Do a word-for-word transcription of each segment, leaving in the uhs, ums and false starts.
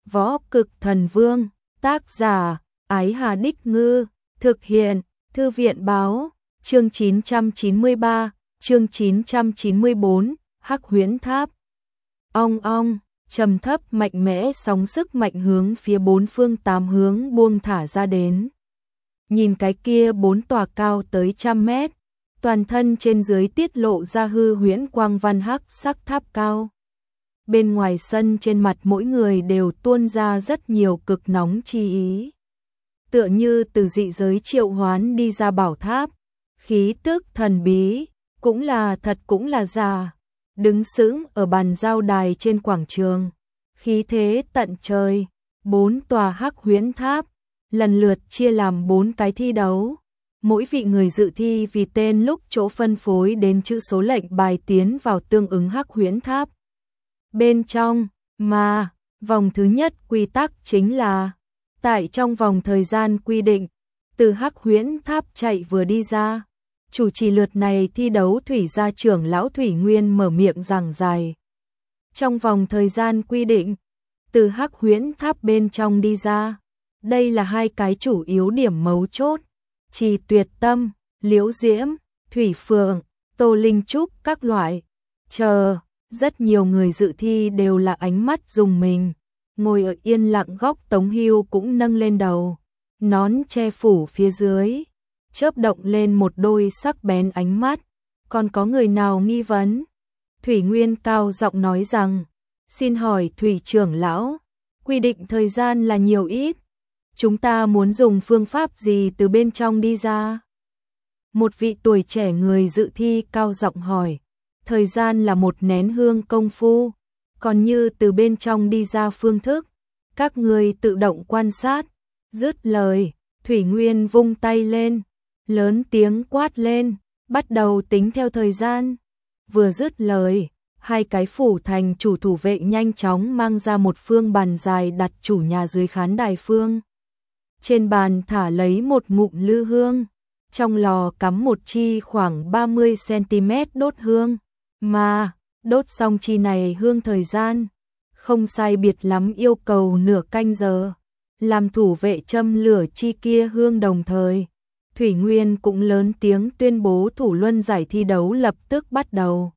Võ Cực Thần Vương, tác giả, Ái Hà Đích Ngư, thực hiện, Thư viện Báo, chương chín trăm chín mươi ba, chương chín trăm chín mươi bốn, Hắc Huyễn Tháp. Ong ong, trầm thấp mạnh mẽ sóng sức mạnh hướng phía bốn phương tám hướng buông thả ra đến. Nhìn cái kia bốn tòa cao tới trăm mét, toàn thân trên dưới tiết lộ ra hư huyễn quang văn hắc sắc tháp cao. Bên ngoài sân trên mặt mỗi người đều tuôn ra rất nhiều cực nóng chi ý. Tựa như từ dị giới triệu hoán đi ra bảo tháp, khí tức thần bí, cũng là thật cũng là giả. Đứng sững ở bàn giao đài trên quảng trường, khí thế tận trời, bốn tòa hắc huyễn tháp, lần lượt chia làm bốn cái thi đấu. Mỗi vị người dự thi vì tên lúc chỗ phân phối đến chữ số lệnh bài tiến vào tương ứng hắc huyễn tháp. Bên trong, mà, vòng thứ nhất quy tắc chính là, tại trong vòng thời gian quy định, từ hắc huyễn tháp chạy vừa đi ra. Chủ trì lượt này thi đấu thủy gia trưởng lão Thủy Nguyên mở miệng giảng giải. Trong vòng thời gian quy định, từ hắc huyễn tháp bên trong đi ra, đây là hai cái chủ yếu điểm mấu chốt. Trì Tuyệt Tâm, Liễu Diễm, Thủy Phượng, Tô Linh Trúc các loại. Chờ, rất nhiều người dự thi đều là ánh mắt rùng mình. Ngồi ở yên lặng góc Tống Hưu cũng nâng lên đầu, nón che phủ phía dưới, chớp động lên một đôi sắc bén ánh mắt. Còn có người nào nghi vấn? Thủy Nguyên cao giọng nói rằng, xin hỏi Thủy trưởng lão, quy định thời gian là nhiều ít? Chúng ta muốn dùng phương pháp gì từ bên trong đi ra? Một vị tuổi trẻ người dự thi cao giọng hỏi. Thời gian là một nén hương công phu, còn như từ bên trong đi ra phương thức, các người tự động quan sát. Dứt lời, Thủy Nguyên vung tay lên, lớn tiếng quát lên, bắt đầu tính theo thời gian. Vừa dứt lời, hai cái phủ thành chủ thủ vệ nhanh chóng mang ra một phương bàn dài đặt chủ nhà dưới khán đài phương. Trên bàn thả lấy một ngụm lư hương, trong lò cắm một chi khoảng ba mươi xăng-ti-mét đốt hương, mà đốt xong chi này hương thời gian, không sai biệt lắm yêu cầu nửa canh giờ. Làm thủ vệ châm lửa chi kia hương đồng thời, Thủy Nguyên cũng lớn tiếng tuyên bố thủ luân giải thi đấu lập tức bắt đầu.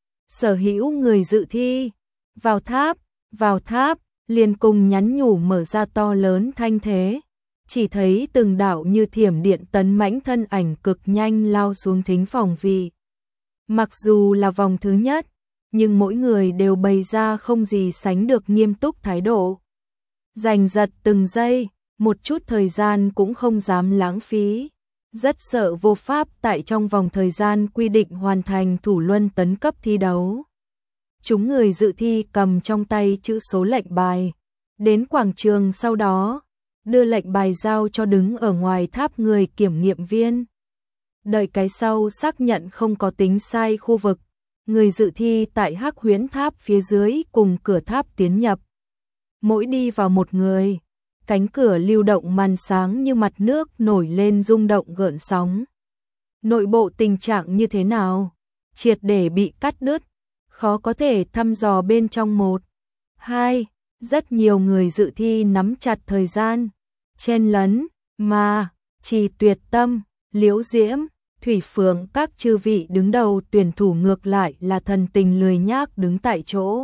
Sở hữu người dự thi, vào tháp, vào tháp, liền cùng nhắn nhủ mở ra to lớn thanh thế. Chỉ thấy từng đạo như thiểm điện tấn mãnh thân ảnh cực nhanh lao xuống thính phòng vị. Mặc dù là vòng thứ nhất, nhưng mỗi người đều bày ra không gì sánh được nghiêm túc thái độ. Giành giật từng giây, một chút thời gian cũng không dám lãng phí. Rất sợ vô pháp tại trong vòng thời gian quy định hoàn thành thủ luân tấn cấp thi đấu. Chúng người dự thi cầm trong tay chữ số lệnh bài, đến quảng trường sau đó, đưa lệnh bài giao cho đứng ở ngoài tháp người kiểm nghiệm viên. Đợi cái sau xác nhận không có tính sai khu vực, người dự thi tại hắc huyễn tháp phía dưới cùng cửa tháp tiến nhập. Mỗi đi vào một người, cánh cửa lưu động màn sáng như mặt nước nổi lên rung động gợn sóng. Nội bộ tình trạng như thế nào? Triệt để bị cắt đứt, khó có thể thăm dò bên trong một. Hai, rất nhiều người dự thi nắm chặt thời gian, chen lấn, mà, Trì Tuyệt Tâm, Liễu Diễm, Thủy Phượng các chư vị đứng đầu tuyển thủ ngược lại là thần tình lười nhác đứng tại chỗ.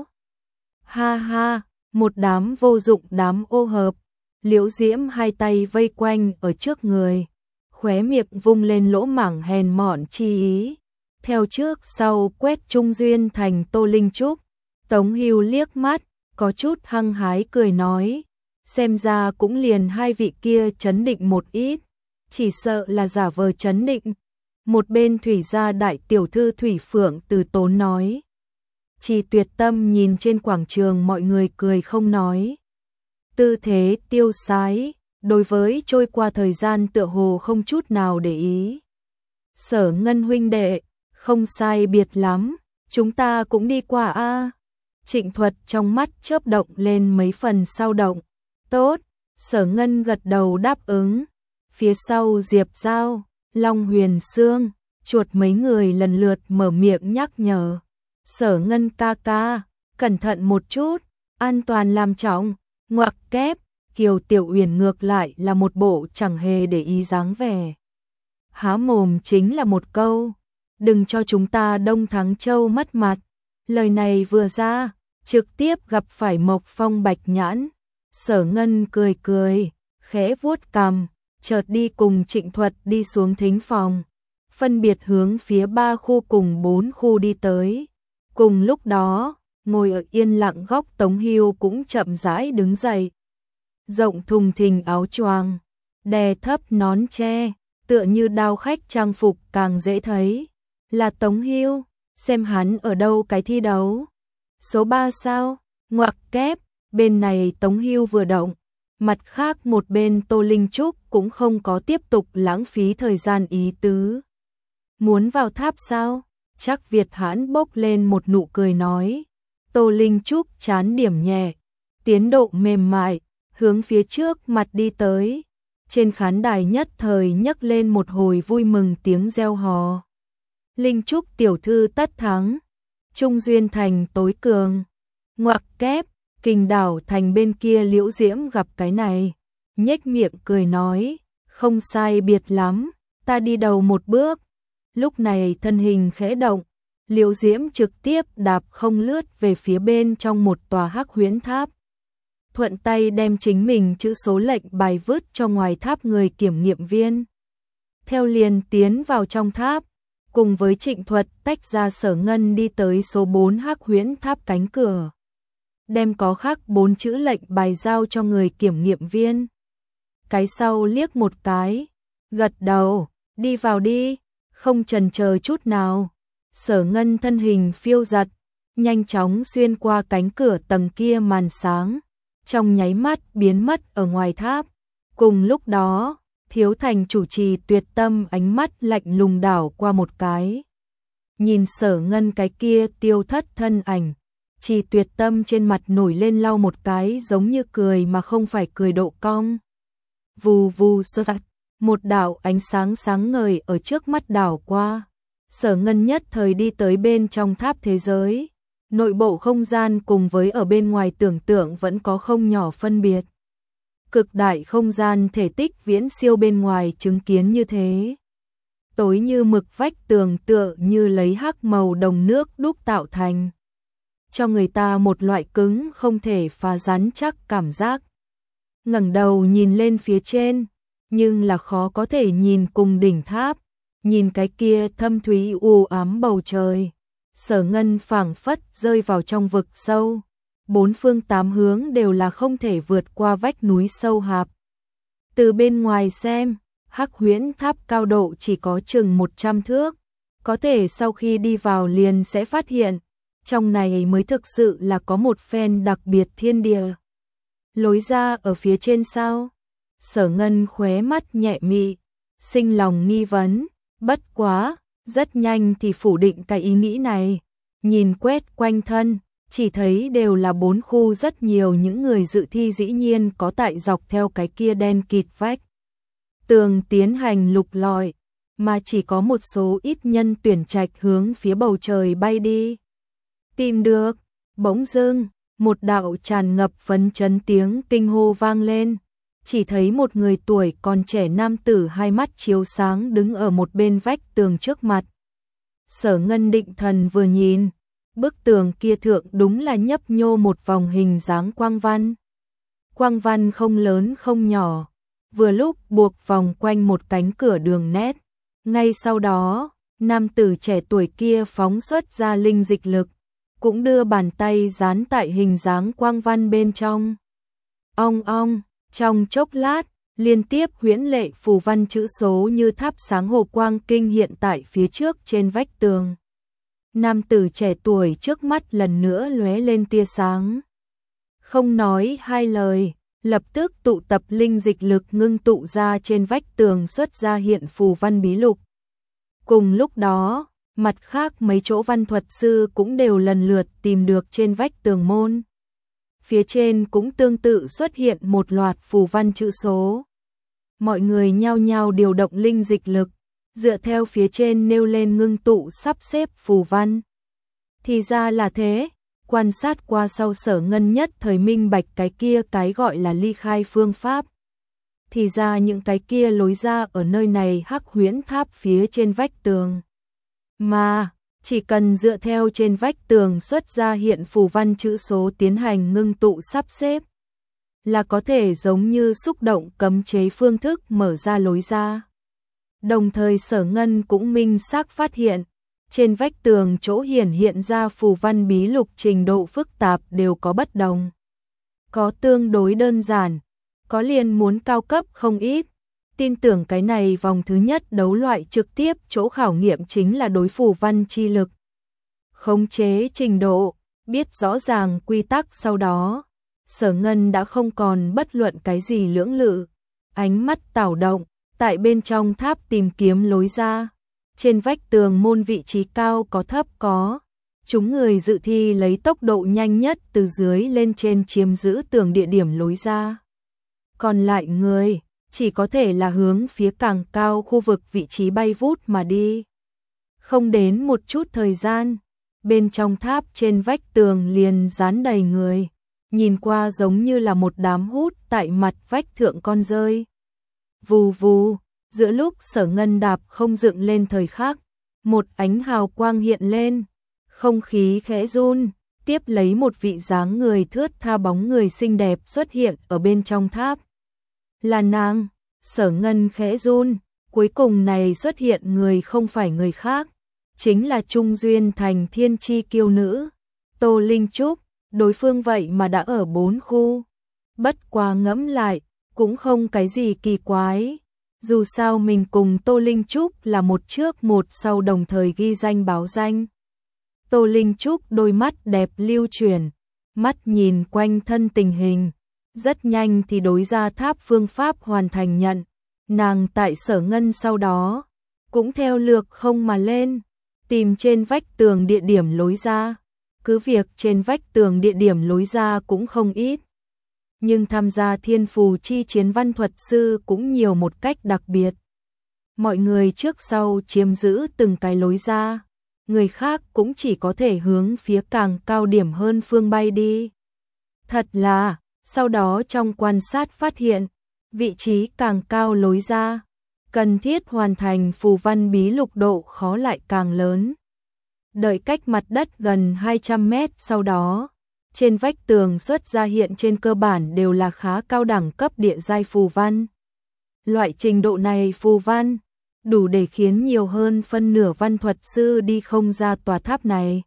Ha ha, một đám vô dụng đám ô hợp. Liễu Diễm hai tay vây quanh ở trước người, khóe miệng vung lên lỗ mảng hèn mọn chi ý. Theo trước sau quét Trung Duyên thành Tô Linh Trúc, Tống Hưu liếc mắt, có chút hăng hái cười nói, xem ra cũng liền hai vị kia chấn định một ít, chỉ sợ là giả vờ chấn định. Một bên Thủy gia đại tiểu thư Thủy Phượng từ tốn nói. Trì Tuyệt Tâm nhìn trên quảng trường mọi người cười không nói. Tư thế tiêu sái, đối với trôi qua thời gian tựa hồ không chút nào để ý. Sở Ngân huynh đệ, không sai biệt lắm, chúng ta cũng đi qua a. Trịnh Thuật trong mắt chớp động lên mấy phần sao động. Tốt, Sở Ngân gật đầu đáp ứng. Phía sau Diệp Giao, Long Huyền Sương, Chuột mấy người lần lượt mở miệng nhắc nhở. Sở Ngân ca ca, cẩn thận một chút, an toàn làm trọng. Ngoặc kép, Kiều Tiểu Uyển ngược lại là một bộ chẳng hề để ý dáng vẻ. Há mồm chính là một câu, đừng cho chúng ta Đông Thắng Châu mất mặt. Lời này vừa ra, trực tiếp gặp phải Mộc Phong Bạch Nhãn. Sở Ngân cười cười, khẽ vuốt cằm, chợt đi cùng Trịnh Thuật đi xuống thính phòng, phân biệt hướng phía ba khu cùng bốn khu đi tới. Cùng lúc đó, ngồi ở yên lặng góc Tống Hưu cũng chậm rãi đứng dậy. Rộng thùng thình áo choàng, đè thấp nón tre, tựa như đao khách trang phục càng dễ thấy. Là Tống Hưu, xem hắn ở đâu cái thi đấu. Số ba sao? Ngoặc kép, bên này Tống Hưu vừa động, mặt khác một bên Tô Linh Trúc cũng không có tiếp tục lãng phí thời gian ý tứ. Muốn vào tháp sao? Chắc Việt Hãn bốc lên một nụ cười nói. Tô Linh Trúc chán điểm nhẹ, tiến độ mềm mại, hướng phía trước mặt đi tới. Trên khán đài nhất thời nhấc lên một hồi vui mừng tiếng reo hò. Linh Trúc tiểu thư tất thắng, Trung Duyên Thành tối cường. Ngoặc kép, Kình Đảo Thành bên kia Liễu Diễm gặp cái này, nhếch miệng cười nói, không sai biệt lắm, ta đi đầu một bước. Lúc này thân hình khẽ động, Liễu Diễm trực tiếp đạp không lướt về phía bên trong một tòa hắc huyễn tháp. Thuận tay đem chính mình chữ số lệnh bài vứt cho ngoài tháp người kiểm nghiệm viên. Theo liền tiến vào trong tháp, cùng với Trịnh Thuật tách ra Sở Ngân đi tới số bốn hắc huyễn tháp cánh cửa. Đem có khắc bốn chữ lệnh bài giao cho người kiểm nghiệm viên. Cái sau liếc một cái, gật đầu, đi vào đi, không chần chờ chút nào. Sở Ngân thân hình phiêu giật, nhanh chóng xuyên qua cánh cửa tầng kia màn sáng, trong nháy mắt biến mất ở ngoài tháp. Cùng lúc đó, Thiếu Thành chủ trì Tuyệt Tâm ánh mắt lạnh lùng đảo qua một cái. Nhìn Sở Ngân cái kia tiêu thất thân ảnh, Trì Tuyệt Tâm trên mặt nổi lên lau một cái giống như cười mà không phải cười độ cong. Vù vù sơ tạt, một đạo ánh sáng sáng ngời ở trước mắt đảo qua. Sở Ngân nhất thời đi tới bên trong tháp thế giới. Nội bộ không gian cùng với ở bên ngoài tưởng tượng vẫn có không nhỏ phân biệt. Cực đại không gian thể tích viễn siêu bên ngoài chứng kiến như thế. Tối như mực vách tường tựa như lấy hắc màu đồng nước đúc tạo thành, cho người ta một loại cứng không thể phá rắn chắc cảm giác. Ngẩng đầu nhìn lên phía trên, nhưng là khó có thể nhìn cùng đỉnh tháp, nhìn cái kia thâm thúy u ám bầu trời. Sở Ngân phảng phất rơi vào trong vực sâu, bốn phương tám hướng đều là không thể vượt qua vách núi sâu hạp. Từ bên ngoài xem, hắc huyễn tháp cao độ chỉ có chừng một trăm thước, có thể sau khi đi vào liền sẽ phát hiện, trong này mới thực sự là có một phen đặc biệt thiên địa. Lối ra ở phía trên sao? Sở Ngân khóe mắt nhẹ mị, sinh lòng nghi vấn, bất quá, rất nhanh thì phủ định cái ý nghĩ này. Nhìn quét quanh thân, chỉ thấy đều là bốn khu, rất nhiều những người dự thi dĩ nhiên có tại dọc theo cái kia đen kịt vách tường tiến hành lục lọi, mà chỉ có một số ít nhân tuyển trạch hướng phía bầu trời bay đi. Tìm được, bỗng dưng, một đạo tràn ngập phấn chấn tiếng kinh hô vang lên. Chỉ thấy một người tuổi còn trẻ nam tử hai mắt chiếu sáng đứng ở một bên vách tường trước mặt. Sở Ngân định thần vừa nhìn, bức tường kia thượng đúng là nhấp nhô một vòng hình dáng quang văn. Quang văn không lớn không nhỏ, vừa lúc buộc vòng quanh một cánh cửa đường nét. Ngay sau đó, nam tử trẻ tuổi kia phóng xuất ra linh dịch lực, cũng đưa bàn tay dán tại hình dáng quang văn bên trong. Ong ong, trong chốc lát, liên tiếp huyễn lệ phù văn chữ số như thắp sáng hồ quang kinh hiện tại phía trước trên vách tường. Nam tử trẻ tuổi trước mắt lần nữa lóe lên tia sáng. Không nói hai lời, lập tức tụ tập linh dịch lực ngưng tụ ra trên vách tường xuất ra hiện phù văn bí lục. Cùng lúc đó, mặt khác mấy chỗ văn thuật sư cũng đều lần lượt tìm được trên vách tường môn. Phía trên cũng tương tự xuất hiện một loạt phù văn chữ số. Mọi người nhao nhao điều động linh dịch lực, dựa theo phía trên nêu lên ngưng tụ sắp xếp phù văn. Thì ra là thế, Quan sát qua sau Sở Ngân nhất thời minh bạch cái kia cái gọi là ly khai phương pháp. Thì ra những cái kia lối ra ở nơi này Hắc Huyễn Tháp phía trên vách tường. Mà, chỉ cần dựa theo trên vách tường xuất ra hiện phù văn chữ số tiến hành ngưng tụ sắp xếp, là có thể giống như xúc động cấm chế phương thức mở ra lối ra. Đồng thời Sở Ngân cũng minh xác phát hiện, trên vách tường chỗ hiển hiện ra phù văn bí lục trình độ phức tạp đều có bất đồng. Có tương đối đơn giản, có liền muốn cao cấp không ít. Tin tưởng cái này vòng thứ nhất đấu loại trực tiếp chỗ khảo nghiệm chính là đối phù văn chi lực. Khống chế trình độ, biết rõ ràng quy tắc sau đó. Sở Ngân đã không còn bất luận cái gì lưỡng lự, ánh mắt tảo động, tại bên trong tháp tìm kiếm lối ra. Trên vách tường môn vị trí cao có thấp có. Chúng người dự thi lấy tốc độ nhanh nhất từ dưới lên trên chiếm giữ tường địa điểm lối ra. Còn lại người, chỉ có thể là hướng phía càng cao khu vực vị trí bay vút mà đi. Không đến một chút thời gian, bên trong tháp trên vách tường liền dán đầy người. Nhìn qua giống như là một đám hút tại mặt vách thượng con rơi. Vù vù, giữa lúc Sở Ngân đạp không dựng lên thời khắc, một ánh hào quang hiện lên, không khí khẽ run, tiếp lấy một vị dáng người thướt tha bóng người xinh đẹp xuất hiện ở bên trong tháp. Là nàng, Sở Ngân khẽ run, cuối cùng này xuất hiện người không phải người khác, chính là Trung Duyên Thành thiên chi kiêu nữ, Tô Linh Trúc. Đối phương vậy mà đã ở bốn khu. Bất quá ngẫm lại, cũng không cái gì kỳ quái. Dù sao mình cùng Tô Linh Trúc là một trước một sau đồng thời ghi danh báo danh. Tô Linh Trúc đôi mắt đẹp lưu chuyển, mắt nhìn quanh thân tình hình. Rất nhanh thì đối ra tháp phương pháp hoàn thành nhận. Nàng tại Sở Ngân sau đó, cũng theo lược không mà lên, tìm trên vách tường địa điểm lối ra. Cứ việc trên vách tường địa điểm lối ra cũng không ít. Nhưng tham gia thiên phù chi chiến văn thuật sư cũng nhiều một cách đặc biệt. Mọi người trước sau chiếm giữ từng cái lối ra. Người khác cũng chỉ có thể hướng phía càng cao điểm hơn phương bay đi. Thật là, sau đó trong quan sát phát hiện, vị trí càng cao lối ra, cần thiết hoàn thành phù văn bí lục độ khó lại càng lớn. Đợi cách mặt đất gần hai trăm mét sau đó, trên vách tường xuất ra hiện trên cơ bản đều là khá cao đẳng cấp địa giai phù văn. Loại trình độ này phù văn, đủ để khiến nhiều hơn phân nửa văn thuật sư đi không ra tòa tháp này.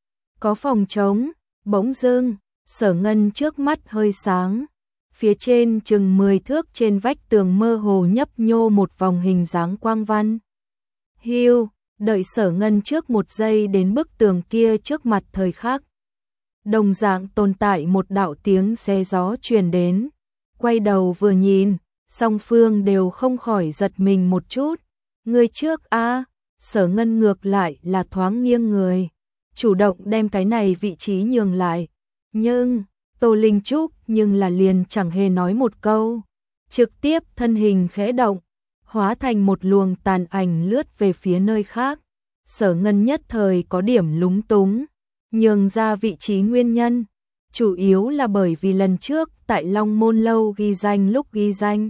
Có phòng trống, bỗng dưng, Sở Ngân trước mắt hơi sáng. Phía trên chừng mười thước trên vách tường mơ hồ nhấp nhô một vòng hình dáng quang văn. Hiu, đợi Sở Ngân trước một giây đến bức tường kia trước mặt thời khắc. Đồng dạng tồn tại một đạo tiếng xe gió truyền đến. Quay đầu vừa nhìn, song phương đều không khỏi giật mình một chút. Người trước a, Sở Ngân ngược lại là thoáng nghiêng người, chủ động đem cái này vị trí nhường lại. Nhưng, Tô Linh Trúc nhưng là liền chẳng hề nói một câu. Trực tiếp thân hình khẽ động, hóa thành một luồng tàn ảnh lướt về phía nơi khác. Sở Ngân nhất thời có điểm lúng túng, nhường ra vị trí nguyên nhân, chủ yếu là bởi vì lần trước tại Long Môn Lâu ghi danh lúc ghi danh.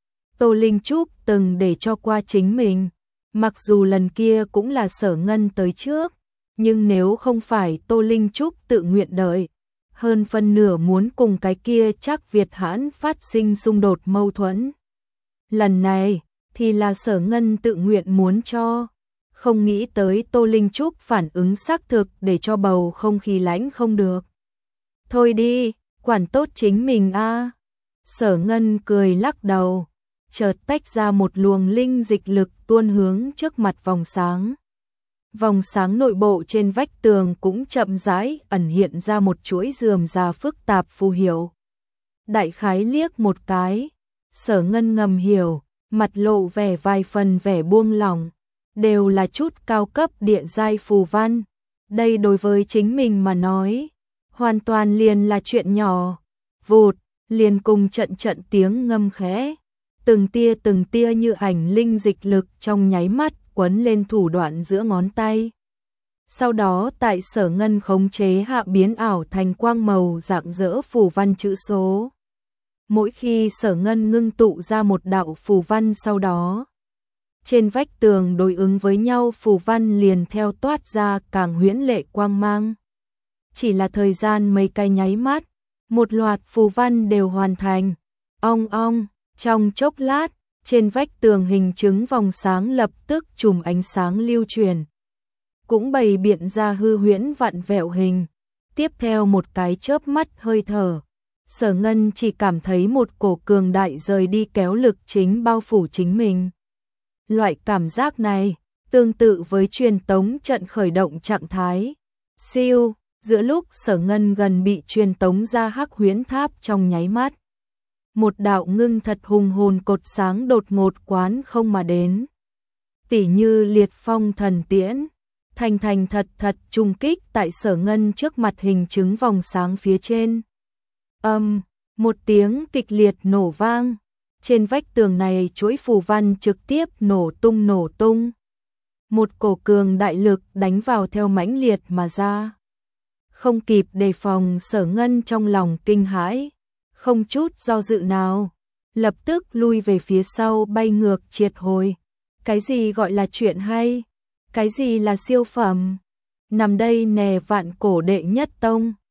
Tô Linh Trúc từng để cho qua chính mình, mặc dù lần kia cũng là Sở Ngân tới trước, nhưng nếu không phải Tô Linh Trúc tự nguyện đợi, hơn phân nửa muốn cùng cái kia chắc Việt hãn phát sinh xung đột mâu thuẫn. Lần này, thì là Sở Ngân tự nguyện muốn cho, không nghĩ tới Tô Linh Trúc phản ứng xác thực để cho bầu không khí lãnh không được. Thôi đi, quản tốt chính mình a. Sở Ngân cười lắc đầu, chợt tách ra một luồng linh dịch lực tuôn hướng trước mặt vòng sáng. Vòng sáng nội bộ trên vách tường cũng chậm rãi ẩn hiện ra một chuỗi rườm rà phức tạp phù hiệu. Đại khái liếc một cái, Sở Ngân ngầm hiểu, mặt lộ vẻ vài phần vẻ buông lỏng, đều là chút cao cấp địa giai phù văn. Đây đối với chính mình mà nói, hoàn toàn liền là chuyện nhỏ. Vụt, liền cùng trận trận tiếng ngâm khẽ, từng tia từng tia như ảnh linh dịch lực trong nháy mắt quấn lên thủ đoạn giữa ngón tay. Sau đó tại Sở Ngân khống chế hạ biến ảo thành quang màu rạng rỡ phù văn chữ số. Mỗi khi Sở Ngân ngưng tụ ra một đạo phù văn, sau đó trên vách tường đối ứng với nhau phù văn liền theo toát ra càng huyễn lệ quang mang. Chỉ là thời gian mấy cái nháy mắt, một loạt phù văn đều hoàn thành. Ong ong, trong chốc lát, trên vách tường hình trứng vòng sáng lập tức chùm ánh sáng lưu truyền, cũng bày biện ra hư huyễn vặn vẹo hình. Tiếp theo một cái chớp mắt hơi thở, Sở Ngân chỉ cảm thấy một cổ cường đại rời đi kéo lực chính bao phủ chính mình. Loại cảm giác này tương tự với truyền tống trận khởi động trạng thái. Siêu, giữa lúc Sở Ngân gần bị truyền tống ra Hắc Huyễn Tháp trong nháy mắt, một đạo ngưng thật hùng hồn cột sáng đột ngột quán không mà đến. Tỉ như liệt phong thần tiễn, thành thành thật thật trùng kích tại Sở Ngân trước mặt hình trứng vòng sáng phía trên. Âm, một tiếng kịch liệt nổ vang. Trên vách tường này chuỗi phù văn trực tiếp nổ tung nổ tung. Một cổ cường đại lực đánh vào theo mãnh liệt mà ra. Không kịp đề phòng, Sở Ngân trong lòng kinh hãi, không chút do dự nào, lập tức lui về phía sau bay ngược triệt hồi. Cái gì gọi là chuyện hay? Cái gì là siêu phẩm? Nằm đây nè vạn cổ đệ nhất tông.